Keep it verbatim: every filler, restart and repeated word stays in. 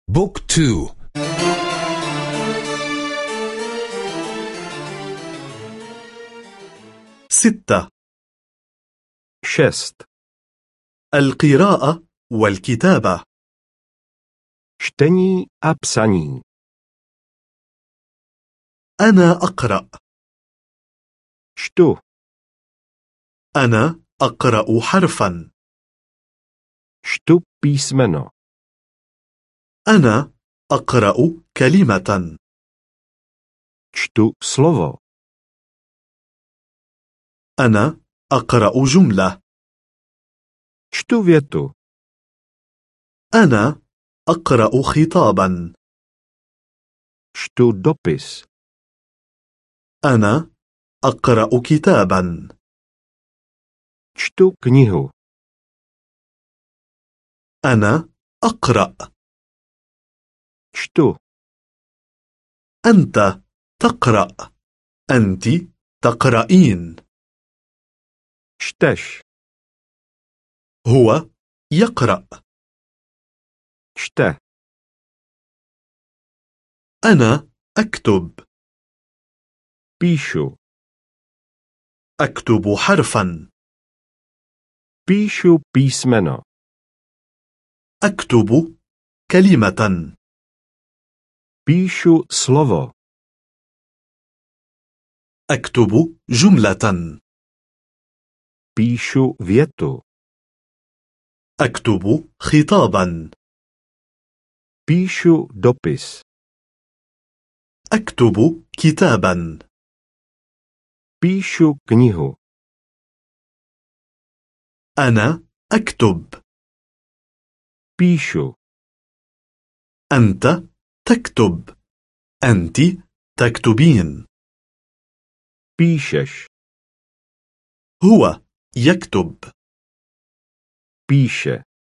بوك تو. ستة. šest. القراءة والكتابة. Čtení a psaní. أنا أقرأ. Čtu. أنا أقرأ حرفا. Čtu písmeno. أنا أقرأ كلمة. Čtu slovo. أنا أقرأ جملة. Čtu větu. أنا أقرأ خطابا. Čtu dopis. أنا أقرأ كتابا. Čtu knihu. أنا أقرأ. Čtu. أنت تقرأ. أنت تقرأين. Čteš. هو يقرأ. Čte. أنا أكتب. Píšu. أكتب حرفا. Píšu písmeno. أكتب كلمة. Píšu slovo. أكتب جملة. Píšu větu. أكتب خطابا. Píšu dopis. أكتب كتابا. Píšu knihu. أنا أكتب. Píšu. أنت تكتب. أنت تكتبين. Píšeš. هو يكتب. Píše.